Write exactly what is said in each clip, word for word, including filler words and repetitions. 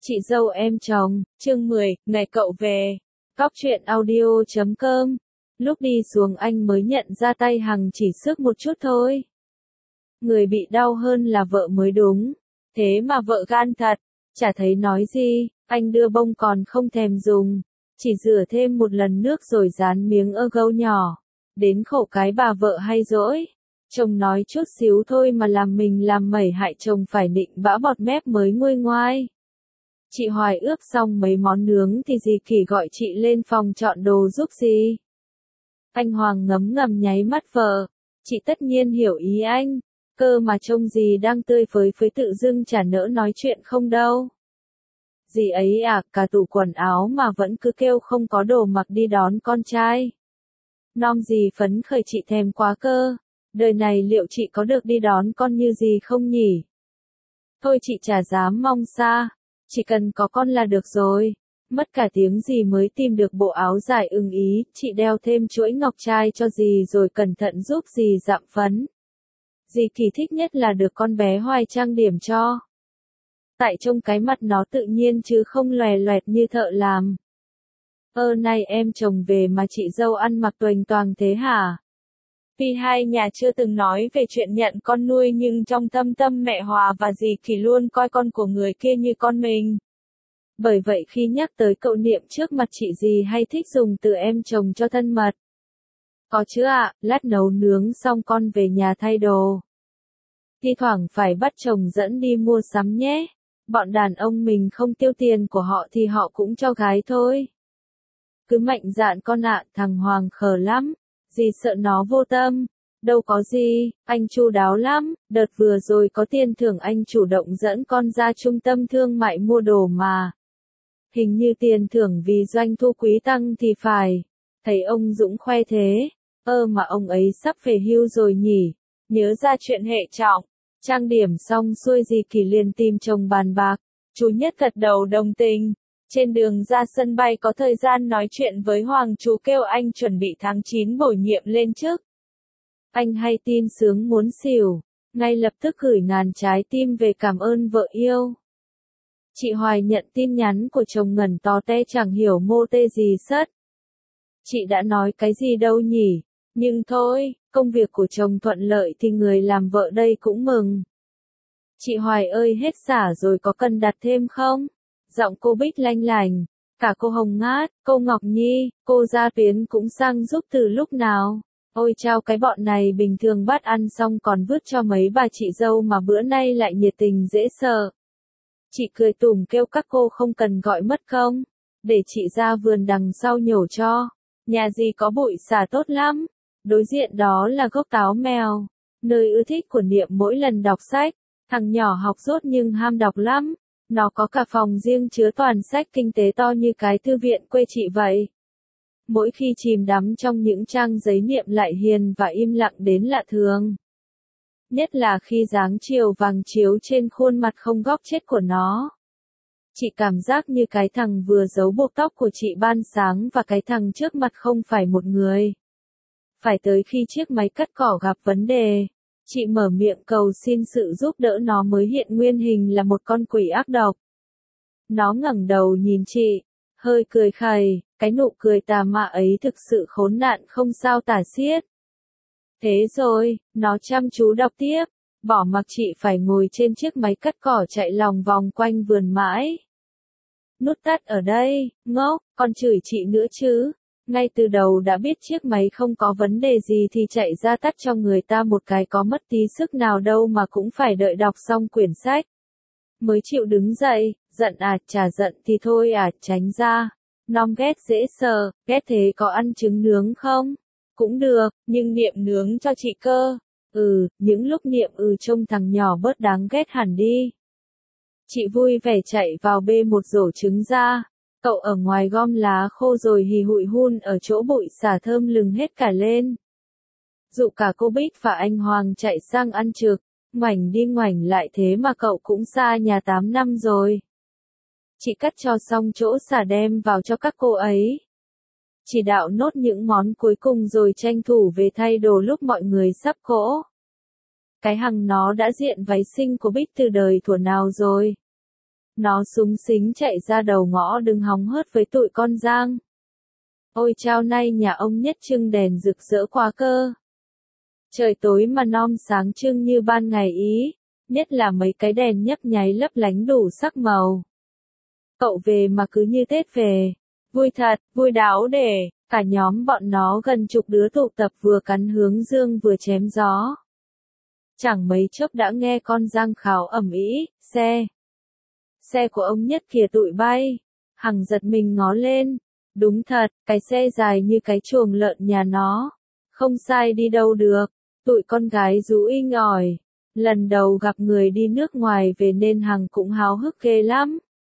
Chị dâu em chồng, chương mười, ngày cậu về. Cóc truyện audio chấm com. Lúc đi xuống anh mới nhận ra tay Hằng chỉ xước một chút thôi. Người bị đau hơn là vợ mới đúng. Thế mà vợ gan thật, chả thấy nói gì, anh đưa bông còn không thèm dùng. Chỉ rửa thêm một lần nước rồi dán miếng ơ gâu nhỏ. Đến khổ cái bà vợ hay dỗi. Chồng nói chút xíu thôi mà làm mình làm mẩy hại chồng phải nịnh bã bọt mép mới nguôi ngoai. Chị Hoài ướp xong mấy món nướng thì dì Kỳ gọi chị lên phòng chọn đồ giúp gì. Anh Hoàng ngấm ngầm nháy mắt vợ. Chị tất nhiên hiểu ý anh. Cơ mà trông dì đang tươi phới phới tự dưng chả nỡ nói chuyện không đâu. Dì ấy à, cả tủ quần áo mà vẫn cứ kêu không có đồ mặc đi đón con trai. Nom dì phấn khởi chị thèm quá cơ. Đời này liệu chị có được đi đón con như dì không nhỉ? Thôi chị chả dám mong xa. Chỉ cần có con là được rồi. Mất cả tiếng gì mới tìm được bộ áo dài ưng ý, chị đeo thêm chuỗi ngọc trai cho dì rồi cẩn thận giúp dì dạm phấn. Dì Kỳ thích nhất là được con bé Hoài trang điểm cho. Tại trông cái mặt nó tự nhiên chứ không lòe loẹt như thợ làm. Ơ này em chồng về mà chị dâu ăn mặc toành toàng thế hả? Vì hai nhà chưa từng nói về chuyện nhận con nuôi nhưng trong thâm tâm mẹ Hòa và dì Kỳ luôn coi con của người kia như con mình. Bởi vậy khi nhắc tới cậu Niệm trước mặt chị dì hay thích dùng từ em chồng cho thân mật. Có chứ ạ, lát nấu nướng xong con về nhà thay đồ. Thi thoảng phải bắt chồng dẫn đi mua sắm nhé. Bọn đàn ông mình không tiêu tiền của họ thì họ cũng cho gái thôi. Cứ mạnh dạn con ạ, thằng Hoàng khờ lắm. Dì sợ nó vô tâm. Đâu có gì, anh chu đáo lắm. Đợt vừa rồi có tiền thưởng anh chủ động dẫn con ra trung tâm thương mại mua đồ mà. Hình như tiền thưởng vì doanh thu quý tăng thì phải. Thấy ông Dũng khoe thế. Ơ mà ông ấy sắp về hưu rồi nhỉ. Nhớ ra chuyện hệ trọng. Trang điểm xong xuôi dì Kỳ liền tìm chồng bàn bạc. Chú Nhất gật đầu đồng tình. Trên đường ra sân bay có thời gian nói chuyện với Hoàng, chú kêu anh chuẩn bị tháng chín bổ nhiệm lên chức. Anh hay tin sướng muốn xỉu. Ngay lập tức gửi ngàn trái tim về cảm ơn vợ yêu. Chị Hoài nhận tin nhắn của chồng ngẩn to te chẳng hiểu mô tê gì sất. Chị đã nói cái gì đâu nhỉ, nhưng thôi, công việc của chồng thuận lợi thì người làm vợ đây cũng mừng. Chị Hoài ơi hết xả rồi có cần đặt thêm không? Giọng cô Bích lanh lành, cả cô Hồng Ngát, cô Ngọc Nhi, cô Gia Tuyến cũng sang giúp từ lúc nào. Ôi chao cái bọn này bình thường bắt ăn xong còn vứt cho mấy bà chị dâu mà bữa nay lại nhiệt tình dễ sợ. Chị cười tủm kêu các cô không cần gọi mất không? Để chị ra vườn đằng sau nhổ cho. Nhà gì có bụi xả tốt lắm. Đối diện đó là gốc táo mèo. Nơi ưa thích của Niệm mỗi lần đọc sách. Thằng nhỏ học dốt nhưng ham đọc lắm. Nó có cả phòng riêng chứa toàn sách kinh tế to như cái thư viện quê chị vậy. Mỗi khi chìm đắm trong những trang giấy Niệm lại hiền và im lặng đến lạ thường. Nhất là khi dáng chiều vàng chiếu trên khuôn mặt không góc chết của nó. Chị cảm giác như cái thằng vừa giấu buộc tóc của chị ban sáng và cái thằng trước mặt không phải một người. Phải tới khi chiếc máy cắt cỏ gặp vấn đề, chị mở miệng cầu xin sự giúp đỡ nó mới hiện nguyên hình là một con quỷ ác độc. Nó ngẩng đầu nhìn chị, hơi cười khẩy, cái nụ cười tà mạ ấy thực sự khốn nạn không sao tả xiết. Thế rồi, nó chăm chú đọc tiếp, bỏ mặc chị phải ngồi trên chiếc máy cắt cỏ chạy lòng vòng quanh vườn mãi. Nút tắt ở đây, ngốc, còn chửi chị nữa chứ. Ngay từ đầu đã biết chiếc máy không có vấn đề gì thì chạy ra tắt cho người ta một cái có mất tí sức nào đâu mà cũng phải đợi đọc xong quyển sách. Mới chịu đứng dậy, giận à, chả giận thì thôi à, tránh ra. Nom ghét dễ sợ, ghét thế có ăn trứng nướng không? Cũng được, nhưng Niệm nướng cho chị cơ. Ừ, những lúc Niệm ừ trông thằng nhỏ bớt đáng ghét hẳn đi. Chị vui vẻ chạy vào bê một rổ trứng ra. Cậu ở ngoài gom lá khô rồi hì hụi hun ở chỗ bụi xả thơm lừng hết cả lên. Dụ cả cô Bích và anh Hoàng chạy sang ăn trực, ngoảnh đi ngoảnh lại thế mà cậu cũng xa nhà tám năm rồi. Chị cắt cho xong chỗ xả đem vào cho các cô ấy. Chỉ đạo nốt những món cuối cùng rồi tranh thủ về thay đồ lúc mọi người sắp cỗ. Cái Hằng nó đã diện váy xinh của Bích từ đời thuở nào rồi. Nó súng xính chạy ra đầu ngõ đứng hóng hớt với tụi con Giang. Ôi chao, nay nhà ông Nhất trưng đèn rực rỡ quá cơ. Trời tối mà non sáng trưng như ban ngày ý, nhất là mấy cái đèn nhấp nháy lấp lánh đủ sắc màu. Cậu về mà cứ như Tết về. Vui thật, vui đáo để, cả nhóm bọn nó gần chục đứa tụ tập vừa cắn hướng dương vừa chém gió. Chẳng mấy chốc đã nghe con Giang kháo ầm ĩ, xe. Xe của ông Nhất kìa tụi bay. Hằng giật mình ngó lên. Đúng thật, cái xe dài như cái chuồng lợn nhà nó. Không sai đi đâu được. Tụi con gái rú inh ỏi. Lần đầu gặp người đi nước ngoài về nên Hằng cũng háo hức ghê lắm.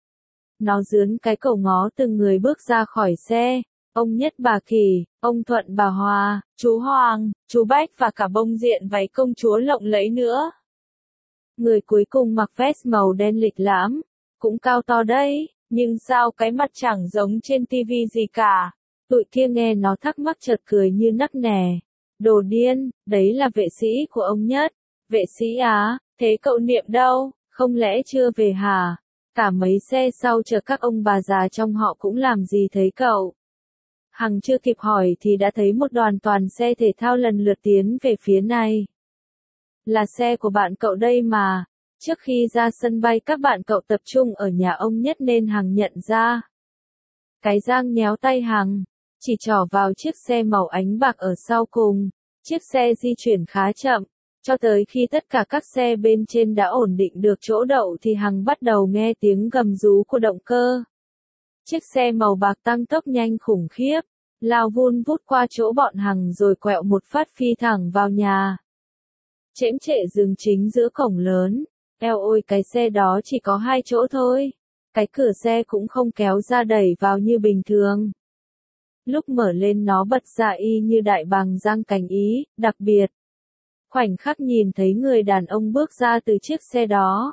Nó dướn cái cổ ngó từng người bước ra khỏi xe. Ông Nhất, bà Kỳ, ông Thuận, bà Hòa, chú Hoàng, chú Bách và cả bông diện váy công chúa lộng lẫy nữa. Người cuối cùng mặc vest màu đen lịch lãm, cũng cao to đấy, nhưng sao cái mặt chẳng giống trên tivi gì cả. Tụi kia nghe nó thắc mắc chợt cười như nắc nẻ. Đồ điên, đấy là vệ sĩ của ông Nhất. Vệ sĩ á, thế cậu Niệm đâu, không lẽ chưa về hả? Cả mấy xe sau chờ các ông bà già trong họ cũng làm gì thấy cậu. Hằng chưa kịp hỏi thì đã thấy một đoàn toàn xe thể thao lần lượt tiến về phía này. Là xe của bạn cậu đây mà. Trước khi ra sân bay các bạn cậu tập trung ở nhà ông Nhất nên Hằng nhận ra. Cái Giang nhéo tay Hằng, chỉ trỏ vào chiếc xe màu ánh bạc ở sau cùng. Chiếc xe di chuyển khá chậm, cho tới khi tất cả các xe bên trên đã ổn định được chỗ đậu thì Hằng bắt đầu nghe tiếng gầm rú của động cơ. Chiếc xe màu bạc tăng tốc nhanh khủng khiếp, lao vun vút qua chỗ bọn Hằng rồi quẹo một phát phi thẳng vào nhà. Chễm chệ dừng chính giữa cổng lớn. Eo ôi, cái xe đó chỉ có hai chỗ thôi. Cái cửa xe cũng không kéo ra đẩy vào như bình thường. Lúc mở lên nó bật ra y như đại bàng Giang cánh ý, đặc biệt. Khoảnh khắc nhìn thấy người đàn ông bước ra từ chiếc xe đó.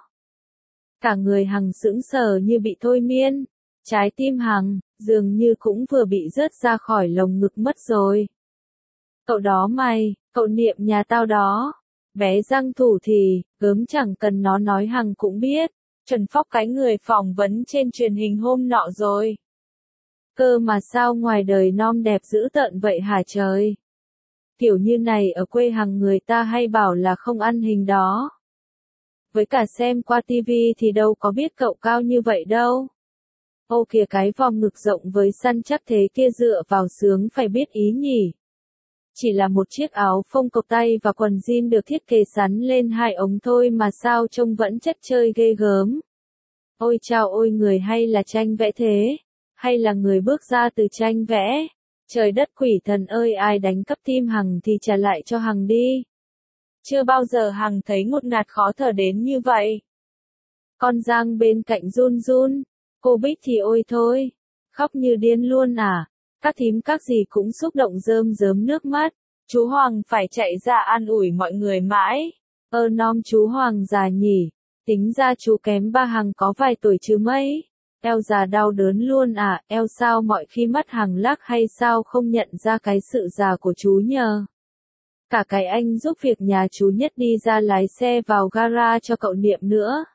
Cả người Hằng sững sờ như bị thôi miên. Trái tim Hằng, dường như cũng vừa bị rớt ra khỏi lồng ngực mất rồi. Cậu đó mày, cậu Niệm nhà tao đó. Bé Giang thủ thì, gớm chẳng cần nó nói Hằng cũng biết. Trần Phóc cái người phỏng vấn trên truyền hình hôm nọ rồi. Cơ mà sao ngoài đời non đẹp dữ tợn vậy hả trời? Kiểu như này ở quê Hằng người ta hay bảo là không ăn hình đó. Với cả xem qua tivi thì đâu có biết cậu cao như vậy đâu. Ô kìa, cái vòng ngực rộng với săn chắc thế kia dựa vào sướng phải biết ý nhỉ. Chỉ là một chiếc áo phông cộc tay và quần jean được thiết kế sắn lên hai ống thôi mà sao trông vẫn chất chơi ghê gớm. Ôi chao ôi, người hay là tranh vẽ thế? Hay là người bước ra từ tranh vẽ? Trời đất quỷ thần ơi, ai đánh cắp tim Hằng thì trả lại cho Hằng đi. Chưa bao giờ Hằng thấy ngột ngạt khó thở đến như vậy. Con Giang bên cạnh run run. Cô Bích thì ôi thôi. Khóc như điên luôn à. Các thím các gì cũng xúc động rơm rớm nước mắt. Chú Hoàng phải chạy ra an ủi mọi người mãi. Ơ nom chú Hoàng già nhỉ. Tính ra chú kém ba Hằng có vài tuổi chứ mấy. Eo già đau đớn luôn à. Eo sao mọi khi mắt Hằng lắc hay sao không nhận ra cái sự già của chú nhờ. Cả cái anh giúp việc nhà chú Nhất đi ra lái xe vào gara cho cậu Niệm nữa.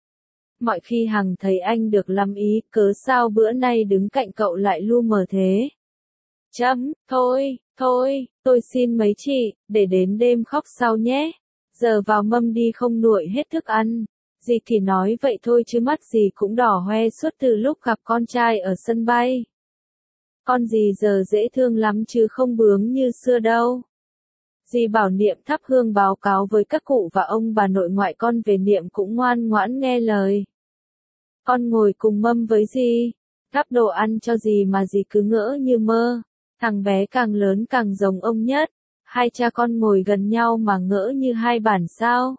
Mọi khi Hằng thấy anh được lắm ý, cớ sao bữa nay đứng cạnh cậu lại lu mờ thế. Chấm, thôi, thôi, tôi xin mấy chị, để đến đêm khóc sau nhé. Giờ vào mâm đi không nguội hết thức ăn. Dì thì nói vậy thôi chứ mắt dì cũng đỏ hoe suốt từ lúc gặp con trai ở sân bay. Con dì giờ dễ thương lắm chứ không bướng như xưa đâu. Dì bảo Niệm thắp hương báo cáo với các cụ và ông bà nội ngoại con về, Niệm cũng ngoan ngoãn nghe lời. Con ngồi cùng mâm với dì, thắp đồ ăn cho dì mà dì cứ ngỡ như mơ. Thằng bé càng lớn càng giống ông Nhất. Hai cha con ngồi gần nhau mà ngỡ như hai bản sao.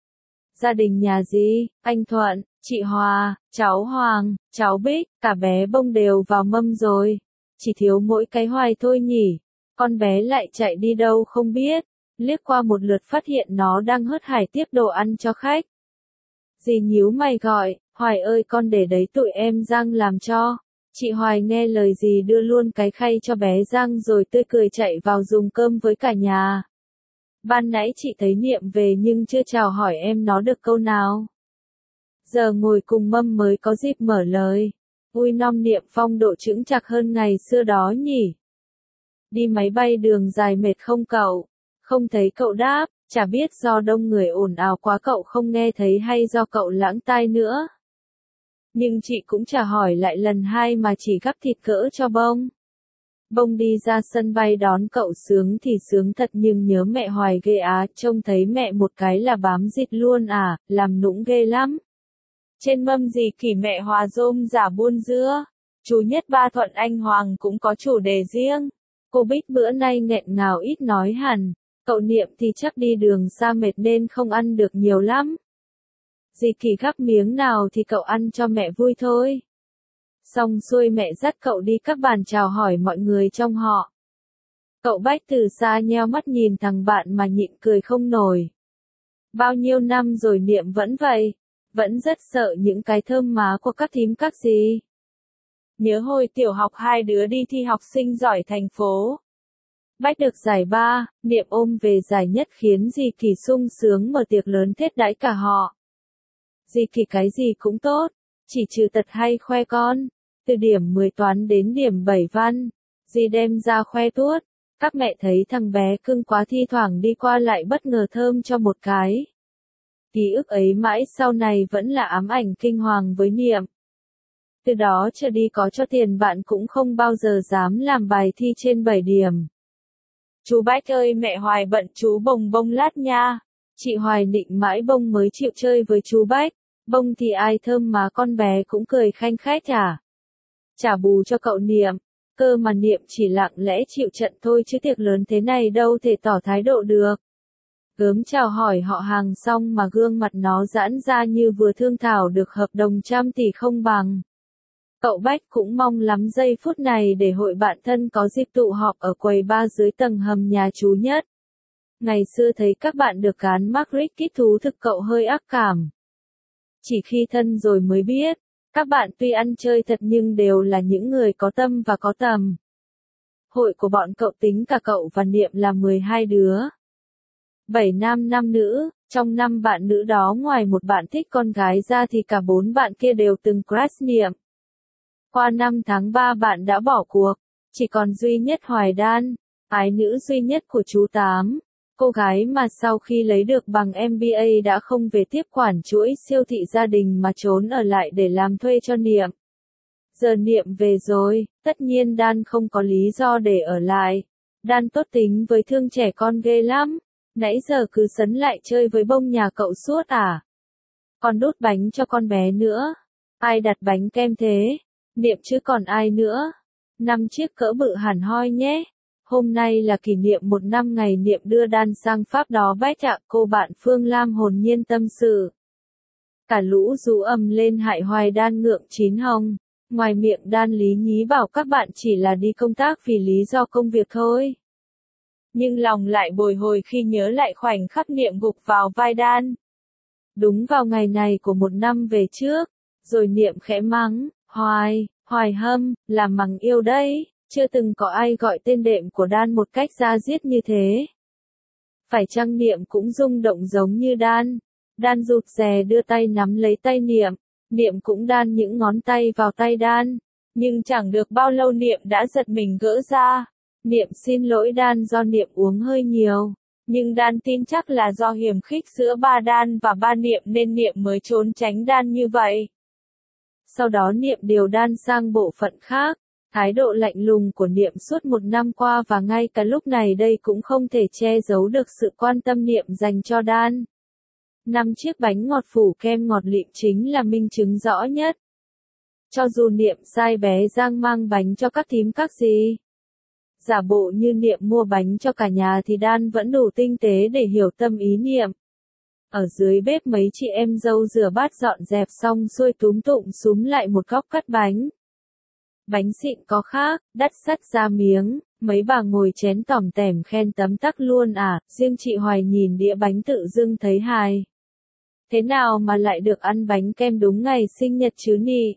Gia đình nhà dì, anh Thuận, chị Hòa, cháu Hoàng, cháu Bích, cả bé bông đều vào mâm rồi. Chỉ thiếu mỗi cái Hoài thôi nhỉ. Con bé lại chạy đi đâu không biết. Liếc qua một lượt phát hiện nó đang hớt hải tiếp đồ ăn cho khách. Dì nhíu mày gọi, Hoài ơi, con để đấy tụi em Giang làm cho. Chị Hoài nghe lời dì đưa luôn cái khay cho bé Giang rồi tươi cười chạy vào dùng cơm với cả nhà. Ban nãy chị thấy Niệm về nhưng chưa chào hỏi em nó được câu nào. Giờ ngồi cùng Mâm mới có dịp mở lời. Ui non Niệm phong độ chững chạc hơn ngày xưa đó nhỉ. Đi máy bay đường dài mệt không cậu? Không thấy cậu đáp, chả biết do đông người ồn ào quá cậu không nghe thấy hay do cậu lãng tai nữa. Nhưng chị cũng chả hỏi lại lần hai mà chỉ gắp thịt cỡ cho Bông. Bông đi ra sân bay đón cậu sướng thì sướng thật nhưng nhớ mẹ hoài ghê á, trông thấy mẹ một cái là bám dịt luôn à, làm nũng ghê lắm. Trên Mâm gì kỷ mẹ Hòa rôm giả buôn dưa, chú Nhất Ba Thuận Anh Hoàng cũng có chủ đề riêng. Cô Bích bữa nay nghẹn ngào ít nói hẳn, cậu Niệm thì chắc đi đường xa mệt nên không ăn được nhiều lắm. Dì Kỳ gắp miếng nào thì cậu ăn cho mẹ vui thôi. Xong xuôi mẹ dắt cậu đi các bàn chào hỏi mọi người trong họ. Cậu Bách từ xa nheo mắt nhìn thằng bạn mà nhịn cười không nổi. Bao nhiêu năm rồi Niệm vẫn vậy, vẫn rất sợ những cái thơm má của các thím các dì. Nhớ hồi tiểu học hai đứa đi thi học sinh giỏi thành phố. Bách được giải ba, Niệm ôm về giải nhất khiến dì Kỳ sung sướng mở tiệc lớn thết đãi cả họ. Dì Kỳ cái gì cũng tốt, chỉ trừ tật hay khoe con. Từ điểm mười toán đến điểm bảy văn, dì đem ra khoe tuốt. Các mẹ thấy thằng bé cưng quá thi thoảng đi qua lại bất ngờ thơm cho một cái. Ký ức ấy mãi sau này vẫn là ám ảnh kinh hoàng với Niệm. Từ đó trở đi có cho tiền bạn cũng không bao giờ dám làm bài thi trên bảy điểm. Chú Bách ơi mẹ Hoài bận chú Bồng Bông lát nha. Chị Hoài nịnh mãi Bông mới chịu chơi với chú Bách. Bông thì ai thơm mà con bé cũng cười khanh khách à. Trả bù cho cậu Niệm. Cơ mà Niệm chỉ lặng lẽ chịu trận thôi chứ tiệc lớn thế này đâu thể tỏ thái độ được. Gớm chào hỏi họ hàng xong mà gương mặt nó giãn ra như vừa thương thảo được hợp đồng trăm tỷ không bằng. Cậu Bách cũng mong lắm giây phút này để hội bạn thân có dịp tụ họp ở quầy bar dưới tầng hầm nhà chú Nhất. Ngày xưa thấy các bạn được gán mác Ricky thú thực cậu hơi ác cảm. Chỉ khi thân rồi mới biết, các bạn tuy ăn chơi thật nhưng đều là những người có tâm và có tầm. Hội của bọn cậu tính cả cậu và Niệm là mười hai đứa. bảy nam năm nữ, trong năm bạn nữ đó ngoài một bạn thích con gái ra thì cả bốn bạn kia đều từng crush Niệm. Qua năm tháng ba bạn đã bỏ cuộc, chỉ còn duy nhất Hoài Đan, ái nữ duy nhất của chú Tám, cô gái mà sau khi lấy được bằng em bê a đã không về tiếp quản chuỗi siêu thị gia đình mà trốn ở lại để làm thuê cho Niệm. Giờ Niệm về rồi, tất nhiên Đan không có lý do để ở lại. Đan tốt tính với thương trẻ con ghê lắm, nãy giờ cứ sấn lại chơi với Bông nhà cậu suốt à. Còn đút bánh cho con bé nữa. Ai đặt bánh kem thế? Niệm chứ còn ai nữa. Năm chiếc cỡ bự hẳn hoi nhé. Hôm nay là kỷ niệm một năm ngày Niệm đưa Đan sang Pháp đó Bách ạ, cô bạn Phương Lam hồn nhiên tâm sự. Cả lũ rú ầm lên hại Hoài Đan ngượng chín hồng. Ngoài miệng Đan lý nhí bảo các bạn chỉ là đi công tác vì lý do công việc thôi. Nhưng lòng lại bồi hồi khi nhớ lại khoảnh khắc Niệm gục vào vai Đan. Đúng vào ngày này của một năm về trước, rồi Niệm khẽ mắng, Hoài, Hoài Hâm, làm mằng yêu đấy, chưa từng có ai gọi tên đệm của Đan một cách da diết như thế. Phải chăng Niệm cũng rung động giống như Đan? Đan rụt rè đưa tay nắm lấy tay Niệm, Niệm cũng đan những ngón tay vào tay Đan, nhưng chẳng được bao lâu Niệm đã giật mình gỡ ra. Niệm xin lỗi Đan do Niệm uống hơi nhiều, nhưng Đan tin chắc là do hiềm khích giữa ba Đan và ba Niệm nên Niệm mới trốn tránh Đan như vậy. Sau đó Niệm điều Đan sang bộ phận khác, thái độ lạnh lùng của Niệm suốt một năm qua và ngay cả lúc này đây cũng không thể che giấu được sự quan tâm Niệm dành cho Đan. Năm chiếc bánh ngọt phủ kem ngọt lịm chính là minh chứng rõ nhất. Cho dù Niệm sai bé Giang mang bánh cho các thím các dì, giả bộ như Niệm mua bánh cho cả nhà thì Đan vẫn đủ tinh tế để hiểu tâm ý Niệm. Ở dưới bếp mấy chị em dâu rửa bát dọn dẹp xong xuôi túm tụm súm lại một góc cắt bánh. Bánh xịn có khác, đắt sắt ra miếng, mấy bà ngồi chén tỏm tẻm khen tấm tắc luôn à, riêng chị Hoài nhìn đĩa bánh tự dưng thấy hài. Thế nào mà lại được ăn bánh kem đúng ngày sinh nhật chứ nhỉ?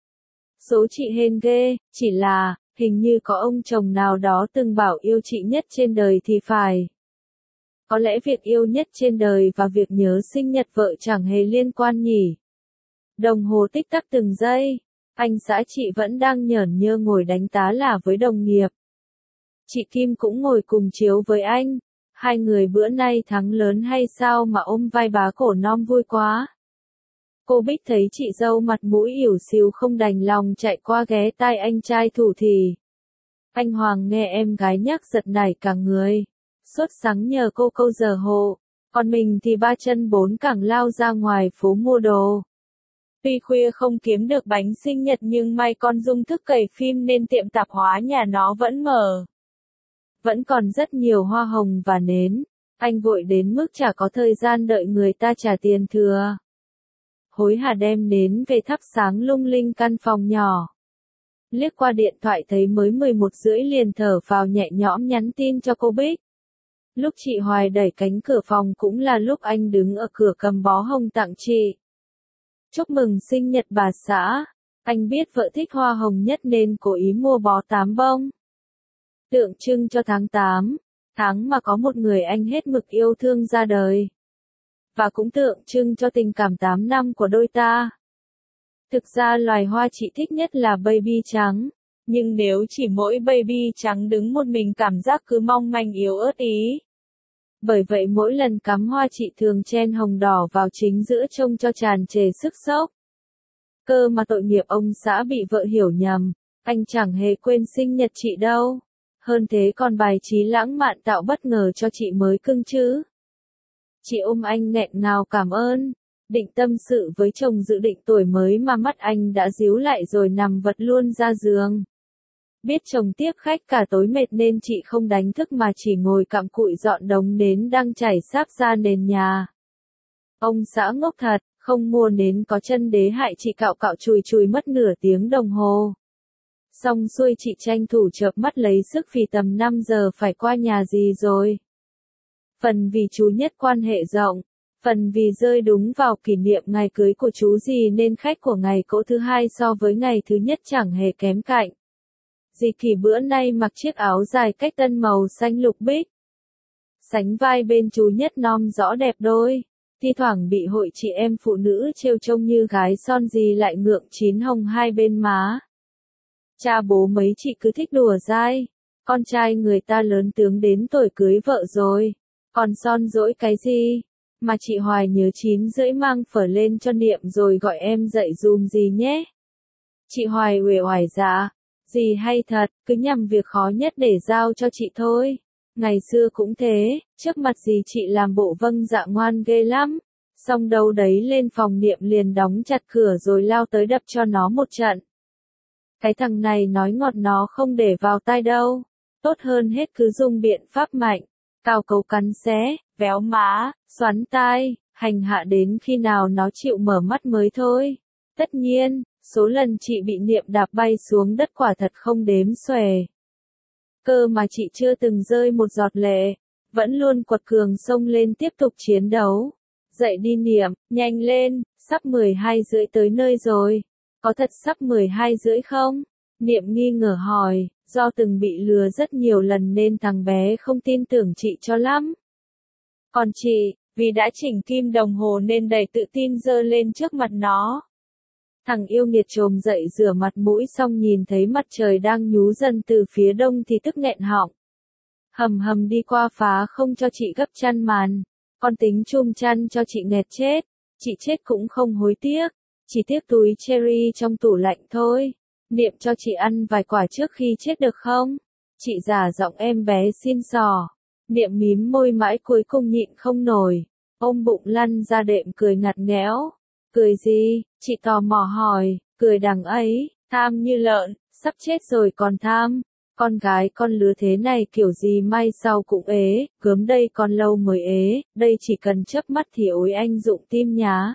Số chị hên ghê, chỉ là, hình như có ông chồng nào đó từng bảo yêu chị nhất trên đời thì phải. Có lẽ việc yêu nhất trên đời và việc nhớ sinh nhật vợ chẳng hề liên quan nhỉ? Đồng hồ tích tắc từng giây. Anh xã chị vẫn đang nhởn nhơ ngồi đánh tá là với đồng nghiệp. Chị Kim cũng ngồi cùng chiếu với anh. Hai người bữa nay thắng lớn hay sao mà ôm vai bá cổ non vui quá. Cô Bích thấy chị dâu mặt mũi ỉu xìu không đành lòng chạy qua ghé tai anh trai thủ thỉ. Anh Hoàng nghe em gái nhắc giật nảy cả người. Sốt sắng nhờ cô câu giờ hộ. Còn mình thì ba chân bốn cẳng lao ra ngoài phố mua đồ. Tuy khuya không kiếm được bánh sinh nhật nhưng may con Dung thức cày phim nên tiệm tạp hóa nhà nó vẫn mở. Vẫn còn rất nhiều hoa hồng và nến. Anh vội đến mức chả có thời gian đợi người ta trả tiền thừa. Hối hả đem nến về thắp sáng lung linh căn phòng nhỏ. Liếc qua điện thoại thấy mới mười một rưỡi liền thở phào nhẹ nhõm nhắn tin cho cô Bích. Lúc chị Hoài đẩy cánh cửa phòng cũng là lúc anh đứng ở cửa cầm bó hồng tặng chị. Chúc mừng sinh nhật bà xã. Anh biết vợ thích hoa hồng nhất nên cố ý mua bó tám bông. Tượng trưng cho tháng tám, tháng mà có một người anh hết mực yêu thương ra đời. Và cũng tượng trưng cho tình cảm tám năm của đôi ta. Thực ra loài hoa chị thích nhất là baby trắng. Nhưng nếu chỉ mỗi baby trắng đứng một mình cảm giác cứ mong manh yếu ớt ý. Bởi vậy mỗi lần cắm hoa chị thường chen hồng đỏ vào chính giữa trông cho tràn trề sức sốc. Cơ mà tội nghiệp ông xã bị vợ hiểu nhầm, anh chẳng hề quên sinh nhật chị đâu. Hơn thế còn bài trí lãng mạn tạo bất ngờ cho chị mới cưng chứ. Chị ôm anh nghẹn ngào cảm ơn, định tâm sự với chồng dự định tuổi mới mà mắt anh đã díu lại rồi nằm vật luôn ra giường. Biết chồng tiếp khách cả tối mệt nên chị không đánh thức mà chỉ ngồi cặm cụi dọn đống nến đang chảy sáp ra nền nhà. Ông xã ngốc thật, không mua nến có chân đế hại chị cạo cạo chùi chùi mất nửa tiếng đồng hồ. Xong xuôi chị tranh thủ chợp mắt lấy sức vì tầm năm giờ phải qua nhà dì rồi. Phần vì chú Nhất quan hệ rộng, phần vì rơi đúng vào kỷ niệm ngày cưới của chú dì nên khách của ngày cỗ thứ hai so với ngày thứ nhất chẳng hề kém cạnh. Dì Kỳ bữa nay mặc chiếc áo dài cách tân màu xanh lục bích. Sánh vai bên chú Nhất non rõ đẹp đôi. Thi thoảng bị hội chị em phụ nữ trêu trông như gái son dì lại ngượng chín hồng hai bên má. Cha bố mấy chị cứ thích đùa dai. Con trai người ta lớn tướng đến tuổi cưới vợ rồi. Còn son dỗi cái gì? Mà chị Hoài nhớ chín rưỡi mang phở lên cho Niệm rồi gọi em dậy dùm dì nhé. Chị Hoài uể oải dạ. Dì hay thật, cứ nhằm việc khó nhất để giao cho chị thôi. Ngày xưa cũng thế, trước mặt dì chị làm bộ vâng dạ ngoan ghê lắm. Xong đâu đấy lên phòng Niệm liền đóng chặt cửa rồi lao tới đập cho nó một trận. Cái thằng này nói ngọt nó không để vào tai đâu. Tốt hơn hết cứ dùng biện pháp mạnh. Cào cấu cắn xé, véo má, xoắn tai, hành hạ đến khi nào nó chịu mở mắt mới thôi. Tất nhiên, số lần chị bị Niệm đạp bay xuống đất quả thật không đếm xuể. Cơ mà chị chưa từng rơi một giọt lệ, vẫn luôn quật cường xông lên tiếp tục chiến đấu. Dậy đi Niệm, nhanh lên, sắp mười hai rưỡi tới nơi rồi. Có thật sắp mười hai rưỡi không? Niệm nghi ngờ hỏi, do từng bị lừa rất nhiều lần nên thằng bé không tin tưởng chị cho lắm. Còn chị, vì đã chỉnh kim đồng hồ nên đầy tự tin giơ lên trước mặt nó. Thằng yêu nghiệt trồm dậy rửa mặt mũi xong nhìn thấy mặt trời đang nhú dần từ phía đông thì tức nghẹn họng. Hầm hầm đi qua phá không cho chị gấp chăn màn. Con tính chum chăn cho chị nghẹt chết. Chị chết cũng không hối tiếc. Chỉ tiếc túi cherry trong tủ lạnh thôi. Niệm cho chị ăn vài quả trước khi chết được không? Chị giả giọng em bé xin xỏ. Niệm mím môi mãi cuối cùng nhịn không nổi. Ôm bụng lăn ra đệm cười ngặt nghẽo. Cười gì? Chị tò mò hỏi. Cười đằng ấy, tham như lợn, sắp chết rồi còn tham. Con gái con lứa thế này kiểu gì mai sau cũng ế, gớm đây còn lâu mới ế, đây chỉ cần chớp mắt thì ối anh dụng tim nhá.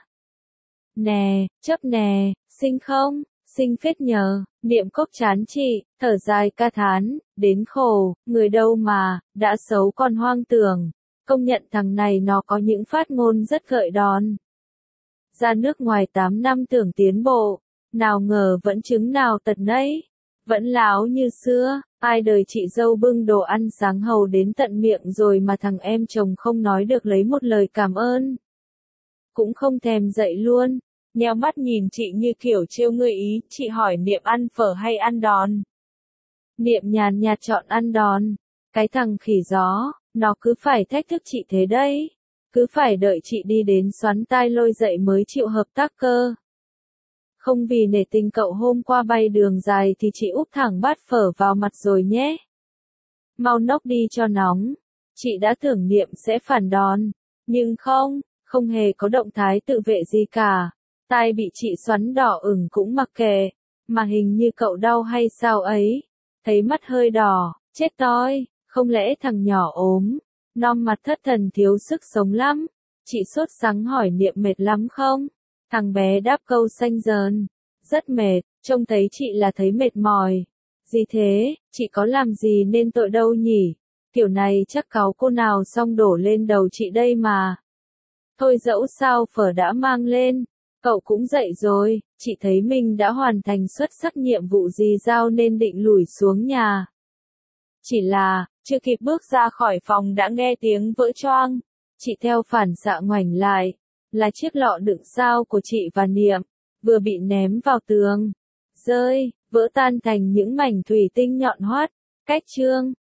Nè, chớp nè, xinh không? Xinh phết nhờ. Niệm cốc chán chị, thở dài ca thán, đến khổ, người đâu mà, đã xấu còn hoang tưởng. Công nhận thằng này nó có những phát ngôn rất gợi đòn. Ra nước ngoài tám năm tưởng tiến bộ, nào ngờ vẫn chứng nào tật nấy. Vẫn láo như xưa, ai đời chị dâu bưng đồ ăn sáng hầu đến tận miệng rồi mà thằng em chồng không nói được lấy một lời cảm ơn. Cũng không thèm dậy luôn, nheo mắt nhìn chị như kiểu trêu ngươi ý, chị hỏi Niệm ăn phở hay ăn đòn. Niệm nhàn nhạt chọn ăn đòn. Cái thằng khỉ gió, nó cứ phải thách thức chị thế đấy. Cứ phải đợi chị đi đến xoắn tai lôi dậy mới chịu hợp tác cơ. Không vì nể tình cậu hôm qua bay đường dài thì chị úp thẳng bát phở vào mặt rồi nhé. Mau nốc đi cho nóng. Chị đã tưởng Niệm sẽ phản đòn. Nhưng không, không hề có động thái tự vệ gì cả. Tai bị chị xoắn đỏ ửng cũng mặc kệ. Mà hình như cậu đau hay sao ấy. Thấy mắt hơi đỏ, chết toi, không lẽ thằng nhỏ ốm. Nom mặt thất thần thiếu sức sống lắm. Chị sốt sắng hỏi Niệm mệt lắm không? Thằng bé đáp câu xanh dờn. Rất mệt, trông thấy chị là thấy mệt mỏi. Gì thế, chị có làm gì nên tội đâu nhỉ? Kiểu này chắc cáu cô nào xong đổ lên đầu chị đây mà. Thôi dẫu sao phở đã mang lên. Cậu cũng dậy rồi, chị thấy mình đã hoàn thành xuất sắc nhiệm vụ gì giao nên định lủi xuống nhà. Chỉ là, chưa kịp bước ra khỏi phòng đã nghe tiếng vỡ choang. Chị theo phản xạ ngoảnh lại, là chiếc lọ đựng sao của chị và Niệm, vừa bị ném vào tường. Rơi, vỡ tan thành những mảnh thủy tinh nhọn hoắt. Cách chương